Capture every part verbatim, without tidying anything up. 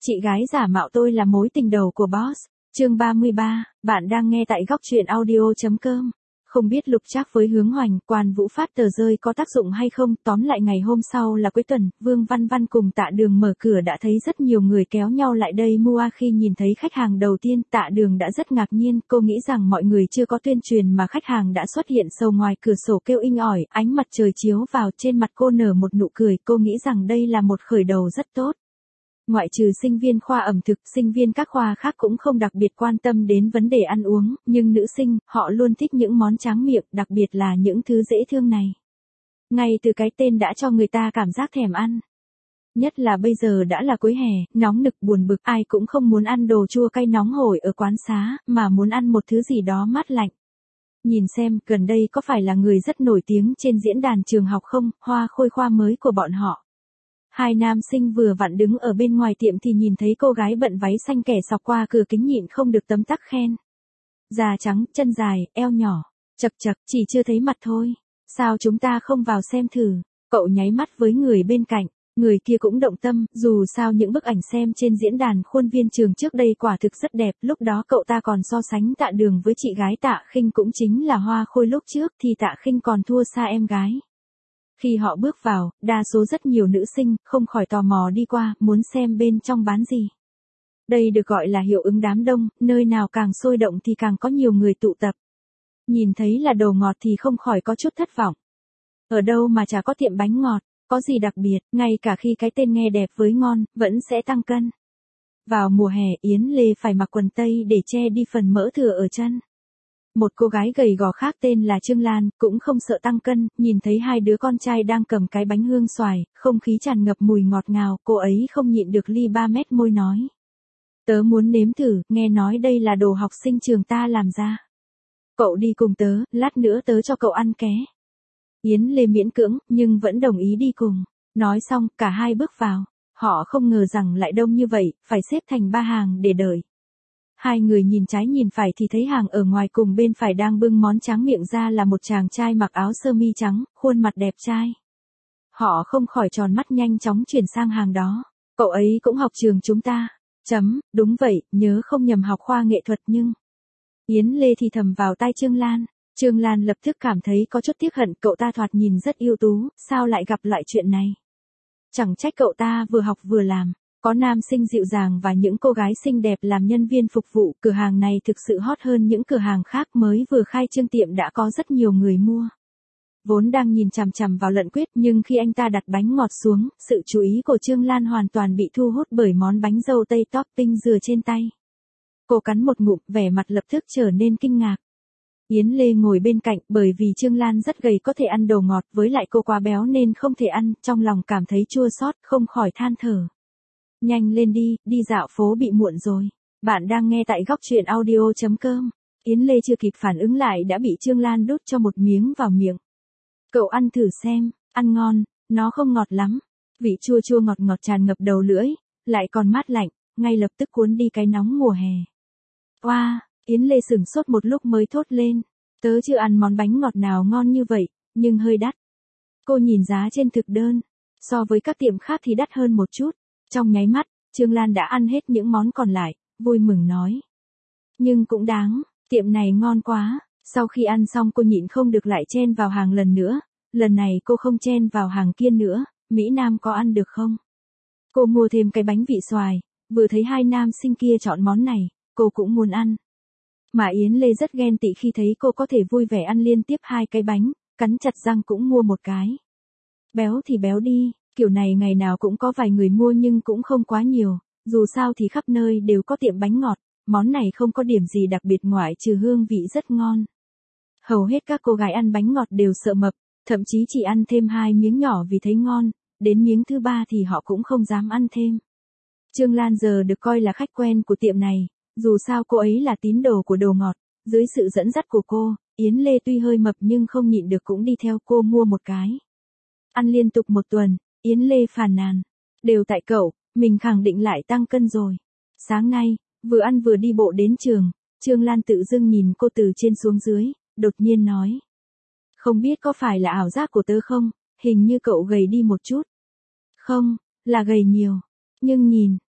Chị gái giả mạo tôi là mối tình đầu của boss. Chương ba mươi ba, bạn đang nghe tại góc truyện audio chấm com. Không biết Lục Trác với Hướng Hoành, Quan Vũ phát tờ rơi có tác dụng hay không, tóm lại ngày hôm sau là cuối tuần, Vương Văn Văn cùng Tạ Đường mở cửa đã thấy rất nhiều người kéo nhau lại đây mua. Khi nhìn thấy khách hàng đầu tiên, Tạ Đường đã rất ngạc nhiên, cô nghĩ rằng mọi người chưa có tuyên truyền mà khách hàng đã xuất hiện sâu ngoài cửa sổ kêu inh ỏi, ánh mặt trời chiếu vào trên mặt cô nở một nụ cười, cô nghĩ rằng đây là một khởi đầu rất tốt. Ngoại trừ sinh viên khoa ẩm thực, sinh viên các khoa khác cũng không đặc biệt quan tâm đến vấn đề ăn uống, nhưng nữ sinh, họ luôn thích những món tráng miệng, đặc biệt là những thứ dễ thương này. Ngay từ cái tên đã cho người ta cảm giác thèm ăn. Nhất là bây giờ đã là cuối hè, nóng nực buồn bực, ai cũng không muốn ăn đồ chua cay nóng hổi ở quán xá, mà muốn ăn một thứ gì đó mát lạnh. Nhìn xem, gần đây có phải là người rất nổi tiếng trên diễn đàn trường học không, Hoa Khôi khoa mới của bọn họ. Hai nam sinh vừa vặn đứng ở bên ngoài tiệm thì nhìn thấy cô gái bận váy xanh kẻ sọc qua cửa kính nhịn không được tấm tắc khen. Da trắng, chân dài, eo nhỏ, chật chật, chỉ chưa thấy mặt thôi. Sao chúng ta không vào xem thử? Cậu nháy mắt với người bên cạnh, người kia cũng động tâm, dù sao những bức ảnh xem trên diễn đàn khuôn viên trường trước đây quả thực rất đẹp, lúc đó cậu ta còn so sánh Tạ Đường với chị gái Tạ Khinh cũng chính là Hoa Khôi lúc trước thì Tạ Khinh còn thua xa em gái. Khi họ bước vào, đa số rất nhiều nữ sinh, không khỏi tò mò đi qua, muốn xem bên trong bán gì. Đây được gọi là hiệu ứng đám đông, nơi nào càng sôi động thì càng có nhiều người tụ tập. Nhìn thấy là đồ ngọt thì không khỏi có chút thất vọng. Ở đâu mà chả có tiệm bánh ngọt, có gì đặc biệt, ngay cả khi cái tên nghe đẹp với ngon, vẫn sẽ tăng cân. Vào mùa hè, Yến Lê phải mặc quần tây để che đi phần mỡ thừa ở chân. Một cô gái gầy gò khác tên là Trương Lan, cũng không sợ tăng cân, nhìn thấy hai đứa con trai đang cầm cái bánh hương xoài, không khí tràn ngập mùi ngọt ngào, cô ấy không nhịn được ly ba mét môi nói. Tớ muốn nếm thử, nghe nói đây là đồ học sinh trường ta làm ra. Cậu đi cùng tớ, lát nữa tớ cho cậu ăn ké. Yến Lê miễn cưỡng, nhưng vẫn đồng ý đi cùng. Nói xong, cả hai bước vào. Họ không ngờ rằng lại đông như vậy, phải xếp thành ba hàng để đợi. Hai người nhìn trái nhìn phải thì thấy hàng ở ngoài cùng bên phải đang bưng món tráng miệng ra là một chàng trai mặc áo sơ mi trắng, khuôn mặt đẹp trai. Họ không khỏi tròn mắt nhanh chóng chuyển sang hàng đó. Cậu ấy cũng học trường chúng ta. Chấm, đúng vậy, nhớ không nhầm học khoa nghệ thuật nhưng... Yến Lê thì thầm vào tai Trương Lan. Trương Lan lập tức cảm thấy có chút tiếc hận, cậu ta thoạt nhìn rất ưu tú, sao lại gặp lại chuyện này. Chẳng trách cậu ta vừa học vừa làm. Có nam sinh dịu dàng và những cô gái xinh đẹp làm nhân viên phục vụ, cửa hàng này thực sự hot hơn những cửa hàng khác, mới vừa khai trương tiệm đã có rất nhiều người mua. Vốn đang nhìn chằm chằm vào Lận Quyết, nhưng khi anh ta đặt bánh ngọt xuống, sự chú ý của Trương Lan hoàn toàn bị thu hút bởi món bánh dâu tây topping dừa trên tay. Cô cắn một ngụm, vẻ mặt lập tức trở nên kinh ngạc. Yến Lê ngồi bên cạnh, bởi vì Trương Lan rất gầy có thể ăn đồ ngọt, với lại cô quá béo nên không thể ăn, trong lòng cảm thấy chua xót, không khỏi than thở. Nhanh lên đi, đi dạo phố bị muộn rồi. Bạn đang nghe tại góc truyện audio chấm com. Yến Lê chưa kịp phản ứng lại đã bị Trương Lan đút cho một miếng vào miệng. Cậu ăn thử xem, ăn ngon, nó không ngọt lắm. Vị chua chua ngọt ngọt tràn ngập đầu lưỡi, lại còn mát lạnh, ngay lập tức cuốn đi cái nóng mùa hè. Oa, wow, Yến Lê sửng sốt một lúc mới thốt lên. Tớ chưa ăn món bánh ngọt nào ngon như vậy, nhưng hơi đắt. Cô nhìn giá trên thực đơn, so với các tiệm khác thì đắt hơn một chút. Trong nháy mắt, Trương Lan đã ăn hết những món còn lại, vui mừng nói. Nhưng cũng đáng, tiệm này ngon quá. Sau khi ăn xong cô nhịn không được lại chen vào hàng lần nữa. Lần này cô không chen vào hàng kia nữa, Mỹ Nam có ăn được không? Cô mua thêm cái bánh vị xoài, vừa thấy hai nam sinh kia chọn món này, cô cũng muốn ăn. Mà Yến Lê rất ghen tị khi thấy cô có thể vui vẻ ăn liên tiếp hai cái bánh, cắn chặt răng cũng mua một cái. Béo thì béo đi. Kiểu này ngày nào cũng có vài người mua nhưng cũng không quá nhiều, dù sao thì khắp nơi đều có tiệm bánh ngọt, món này không có điểm gì đặc biệt ngoại trừ hương vị rất ngon. Hầu hết các cô gái ăn bánh ngọt đều sợ mập, thậm chí chỉ ăn thêm hai miếng nhỏ vì thấy ngon, đến miếng thứ ba thì họ cũng không dám ăn thêm. Trương Lan giờ được coi là khách quen của tiệm này, dù sao cô ấy là tín đồ của đồ ngọt, dưới sự dẫn dắt của cô, Yến Lê tuy hơi mập nhưng không nhịn được cũng đi theo cô mua một cái. Ăn liên tục một tuần. Yến Lê phàn nàn. Đều tại cậu, mình khẳng định lại tăng cân rồi. Sáng nay, vừa ăn vừa đi bộ đến trường, Trương Lan tự dưng nhìn cô từ trên xuống dưới, đột nhiên nói. Không biết có phải là ảo giác của tớ không, hình như cậu gầy đi một chút. Không, là gầy nhiều. Nhưng nhìn,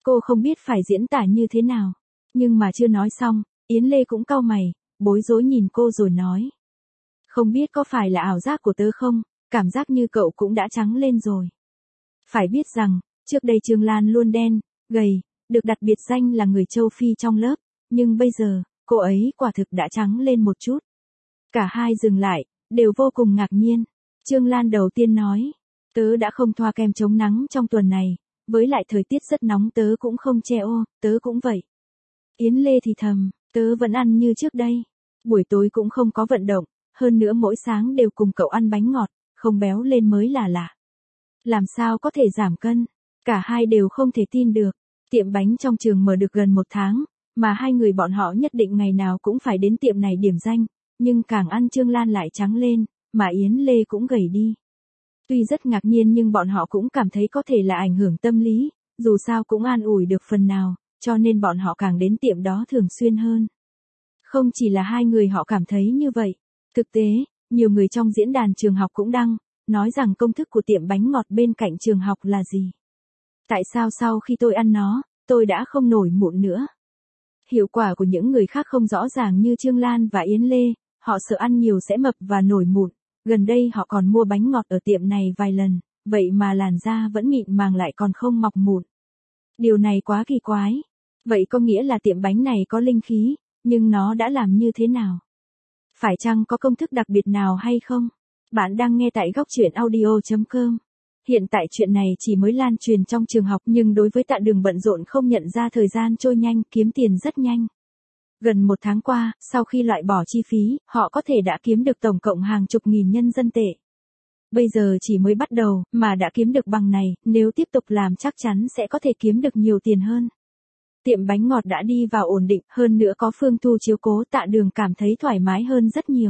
Cô không biết phải diễn tả như thế nào. Nhưng mà chưa nói xong, Yến Lê cũng cau mày, bối rối nhìn cô rồi nói. Không biết có phải là ảo giác của tớ không, cảm giác như cậu cũng đã trắng lên rồi. Phải biết rằng, trước đây Trương Lan luôn đen, gầy, được đặt biệt danh là người châu Phi trong lớp, nhưng bây giờ, cô ấy quả thực đã trắng lên một chút. Cả hai dừng lại, đều vô cùng ngạc nhiên. Trương Lan đầu tiên nói, tớ đã không thoa kem chống nắng trong tuần này, với lại thời tiết rất nóng tớ cũng không che ô, tớ cũng vậy. Yến Lê thì thầm, tớ vẫn ăn như trước đây. Buổi tối cũng không có vận động, hơn nữa mỗi sáng đều cùng cậu ăn bánh ngọt, không béo lên mới là lạ. Làm sao có thể giảm cân? Cả hai đều không thể tin được. Tiệm bánh trong trường mở được gần một tháng, mà hai người bọn họ nhất định ngày nào cũng phải đến tiệm này điểm danh, nhưng càng ăn Trương Lan lại trắng lên, mà Yến Lê cũng gầy đi. Tuy rất ngạc nhiên nhưng bọn họ cũng cảm thấy có thể là ảnh hưởng tâm lý, dù sao cũng an ủi được phần nào, cho nên bọn họ càng đến tiệm đó thường xuyên hơn. Không chỉ là hai người họ cảm thấy như vậy, thực tế, nhiều người trong diễn đàn trường học cũng đăng, nói rằng công thức của tiệm bánh ngọt bên cạnh trường học là gì. Tại sao sau khi tôi ăn nó, tôi đã không nổi mụn nữa? Hiệu quả của những người khác không rõ ràng như Trương Lan và Yến Lê, họ sợ ăn nhiều sẽ mập và nổi mụn. Gần đây họ còn mua bánh ngọt ở tiệm này vài lần, vậy mà làn da vẫn mịn màng lại còn không mọc mụn. Điều này quá kỳ quái. Vậy có nghĩa là tiệm bánh này có linh khí, nhưng nó đã làm như thế nào? Phải chăng có công thức đặc biệt nào hay không? Bạn đang nghe tại góc truyện audio chấm com. Hiện tại chuyện này chỉ mới lan truyền trong trường học nhưng đối với Tạ Đường bận rộn không nhận ra thời gian trôi nhanh, kiếm tiền rất nhanh. Gần một tháng qua, sau khi loại bỏ chi phí, họ có thể đã kiếm được tổng cộng hàng chục nghìn nhân dân tệ. Bây giờ chỉ mới bắt đầu, mà đã kiếm được bằng này, nếu tiếp tục làm chắc chắn sẽ có thể kiếm được nhiều tiền hơn. Tiệm bánh ngọt đã đi vào ổn định, hơn nữa có Phương Thu chiếu cố, Tạ Đường cảm thấy thoải mái hơn rất nhiều.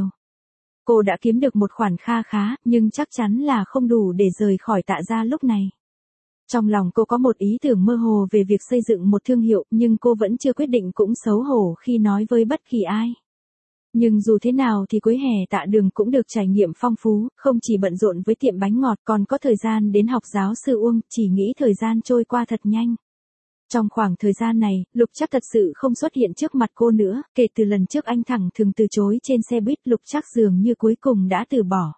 Cô đã kiếm được một khoản kha khá, nhưng chắc chắn là không đủ để rời khỏi Tạ gia lúc này. Trong lòng cô có một ý tưởng mơ hồ về việc xây dựng một thương hiệu, nhưng cô vẫn chưa quyết định, cũng xấu hổ khi nói với bất kỳ ai. Nhưng dù thế nào thì cuối hè Tạ Đường cũng được trải nghiệm phong phú, không chỉ bận rộn với tiệm bánh ngọt còn có thời gian đến học giáo sư Uông, chỉ nghĩ thời gian trôi qua thật nhanh. Trong khoảng thời gian này, Lục Trác thật sự không xuất hiện trước mặt cô nữa, kể từ lần trước anh thẳng thường từ chối trên xe buýt, Lục Trác dường như cuối cùng đã từ bỏ.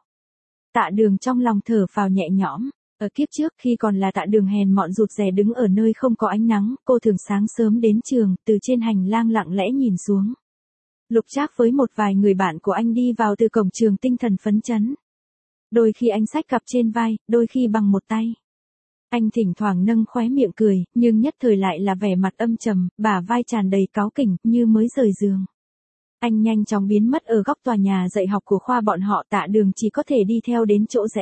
Tạ Đường trong lòng thở phào nhẹ nhõm. Ở kiếp trước khi còn là Tạ Đường hèn mọn rụt rè đứng ở nơi không có ánh nắng, cô thường sáng sớm đến trường, từ trên hành lang lặng lẽ nhìn xuống. Lục Trác với một vài người bạn của anh đi vào từ cổng trường tinh thần phấn chấn. Đôi khi anh xách cặp trên vai, đôi khi bằng một tay. Anh thỉnh thoảng nâng khóe miệng cười, nhưng nhất thời lại là vẻ mặt âm trầm, bả vai tràn đầy cáu kỉnh, như mới rời giường. Anh nhanh chóng biến mất ở góc tòa nhà dạy học của khoa bọn họ, Tạ Đường chỉ có thể đi theo đến chỗ rẽ.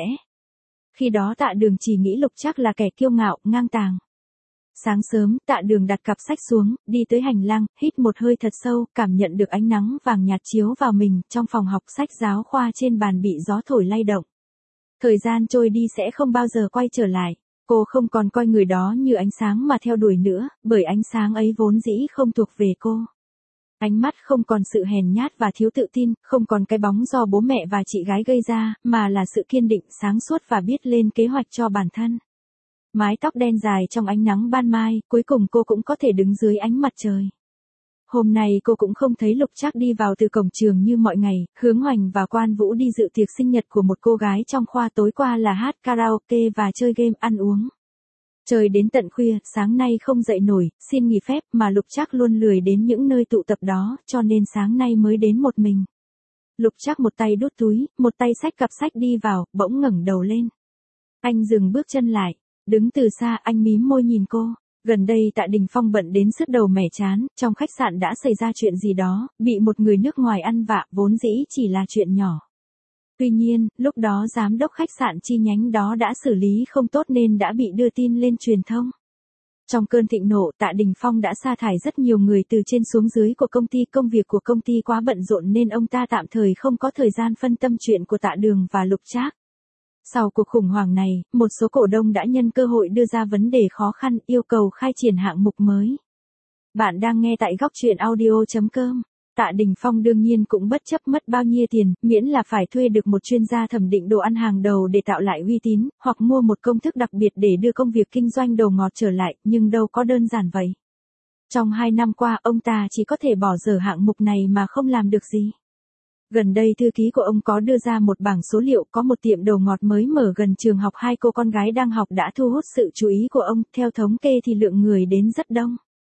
Khi đó Tạ Đường chỉ nghĩ Lục Trác là kẻ kiêu ngạo, ngang tàng. Sáng sớm, Tạ Đường đặt cặp sách xuống, đi tới hành lang, hít một hơi thật sâu, cảm nhận được ánh nắng vàng nhạt chiếu vào mình, trong phòng học sách giáo khoa trên bàn bị gió thổi lay động. Thời gian trôi đi sẽ không bao giờ quay trở lại. Cô không còn coi người đó như ánh sáng mà theo đuổi nữa, bởi ánh sáng ấy vốn dĩ không thuộc về cô. Ánh mắt không còn sự hèn nhát và thiếu tự tin, không còn cái bóng do bố mẹ và chị gái gây ra, mà là sự kiên định, sáng suốt và biết lên kế hoạch cho bản thân. Mái tóc đen dài trong ánh nắng ban mai, cuối cùng cô cũng có thể đứng dưới ánh mặt trời. Hôm nay cô cũng không thấy Lục Trác đi vào từ cổng trường như mọi ngày, Hướng Hoành và Quan Vũ đi dự tiệc sinh nhật của một cô gái trong khoa, tối qua là hát karaoke và chơi game ăn uống. Trời đến tận khuya, sáng nay không dậy nổi, xin nghỉ phép, mà Lục Trác luôn lười đến những nơi tụ tập đó, cho nên sáng nay mới đến một mình. Lục Trác một tay đút túi, một tay xách cặp sách đi vào, bỗng ngẩng đầu lên. Anh dừng bước chân lại, đứng từ xa anh mím môi nhìn cô. Gần đây Tạ Đình Phong bận đến sứt đầu mẻ chán, trong khách sạn đã xảy ra chuyện gì đó, bị một người nước ngoài ăn vạ, vốn dĩ chỉ là chuyện nhỏ. Tuy nhiên, lúc đó giám đốc khách sạn chi nhánh đó đã xử lý không tốt nên đã bị đưa tin lên truyền thông. Trong cơn thịnh nộ, Tạ Đình Phong đã sa thải rất nhiều người từ trên xuống dưới của công ty, công việc của công ty quá bận rộn nên ông ta tạm thời không có thời gian phân tâm chuyện của Tạ Đường và Lục Trác. Sau cuộc khủng hoảng này, một số cổ đông đã nhân cơ hội đưa ra vấn đề khó khăn, yêu cầu khai triển hạng mục mới. Bạn đang nghe tại góc truyện audio chấm com. Tạ Đình Phong đương nhiên cũng bất chấp mất bao nhiêu tiền, miễn là phải thuê được một chuyên gia thẩm định đồ ăn hàng đầu để tạo lại uy tín, hoặc mua một công thức đặc biệt để đưa công việc kinh doanh đồ ngọt trở lại, nhưng đâu có đơn giản vậy. Trong hai năm qua, ông ta chỉ có thể bỏ dở hạng mục này mà không làm được gì. Gần đây thư ký của ông có đưa ra một bảng số liệu, có một tiệm đồ ngọt mới mở gần trường học hai cô con gái đang học đã thu hút sự chú ý của ông, theo thống kê thì lượng người đến rất đông.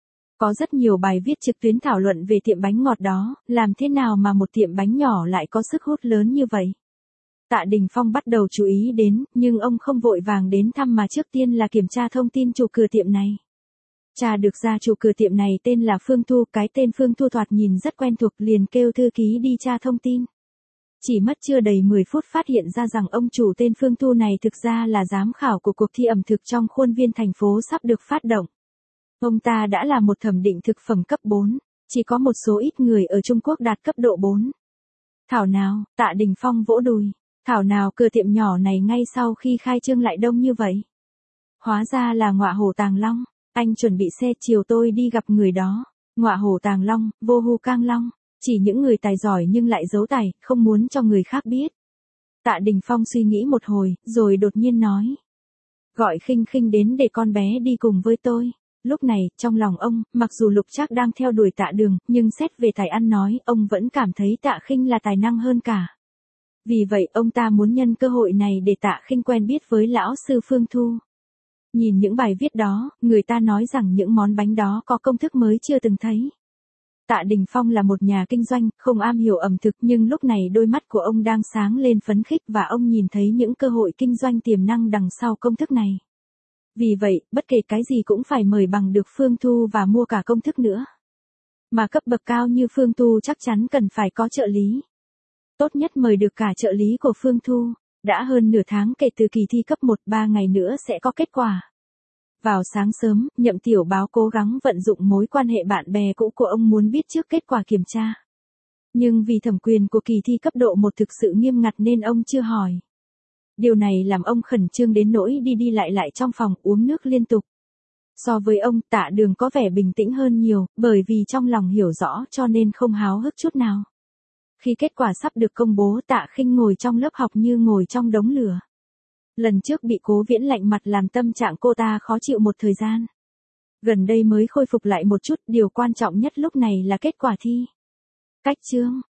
Có rất nhiều bài viết trực tuyến thảo luận về tiệm bánh ngọt đó, làm thế nào mà một tiệm bánh nhỏ lại có sức hút lớn như vậy. Tạ Đình Phong bắt đầu chú ý đến, nhưng ông không vội vàng đến thăm mà trước tiên là kiểm tra thông tin chủ cửa tiệm này. Tra được ra chủ cửa tiệm này tên là Phương Thu, cái tên Phương Thu thoạt nhìn rất quen thuộc, liền kêu thư ký đi tra thông tin. Chỉ mất chưa đầy mười phút phát hiện ra rằng ông chủ tên Phương Thu này thực ra là giám khảo của cuộc thi ẩm thực trong khuôn viên thành phố sắp được phát động. Ông ta đã là một thẩm định thực phẩm cấp bốn, chỉ có một số ít người ở Trung Quốc đạt cấp độ bốn. Thảo nào, Tạ Đình Phong vỗ đùi, thảo nào cửa tiệm nhỏ này ngay sau khi khai trương lại đông như vậy. Hóa ra là ngọa hổ Tàng Long, anh chuẩn bị xe chiều tôi đi gặp người đó. Ngọa hổ Tàng Long, vô hu cang long, chỉ những người tài giỏi nhưng lại giấu tài, không muốn cho người khác biết. Tạ Đình Phong suy nghĩ một hồi, rồi đột nhiên nói. Gọi Khinh Khinh đến để con bé đi cùng với tôi. Lúc này, trong lòng ông, mặc dù Lục Trác đang theo đuổi Tạ Đường, nhưng xét về tài ăn nói, ông vẫn cảm thấy Tạ Khinh là tài năng hơn cả. Vì vậy, ông ta muốn nhân cơ hội này để Tạ Khinh quen biết với lão sư Phương Thu. Nhìn những bài viết đó, người ta nói rằng những món bánh đó có công thức mới chưa từng thấy. Tạ Đình Phong là một nhà kinh doanh, không am hiểu ẩm thực, nhưng lúc này đôi mắt của ông đang sáng lên phấn khích và ông nhìn thấy những cơ hội kinh doanh tiềm năng đằng sau công thức này. Vì vậy, bất kể cái gì cũng phải mời bằng được Phương Thu và mua cả công thức nữa. Mà cấp bậc cao như Phương Thu chắc chắn cần phải có trợ lý. Tốt nhất mời được cả trợ lý của Phương Thu. Đã hơn nửa tháng kể từ kỳ thi cấp một, ba ngày nữa sẽ có kết quả. Vào sáng sớm, Nhậm Tiểu Báo cố gắng vận dụng mối quan hệ bạn bè cũ của ông muốn biết trước kết quả kiểm tra. Nhưng vì thẩm quyền của kỳ thi cấp độ một thực sự nghiêm ngặt nên ông chưa hỏi. Điều này làm ông khẩn trương đến nỗi đi đi lại lại trong phòng uống nước liên tục. So với ông, Tạ Đường có vẻ bình tĩnh hơn nhiều, bởi vì trong lòng hiểu rõ cho nên không háo hức chút nào. Khi kết quả sắp được công bố, Tạ Khinh ngồi trong lớp học như ngồi trong đống lửa. Lần trước bị Cố Viễn lạnh mặt làm tâm trạng cô ta khó chịu một thời gian. Gần đây mới khôi phục lại một chút, điều quan trọng nhất lúc này là kết quả thi. Cách chương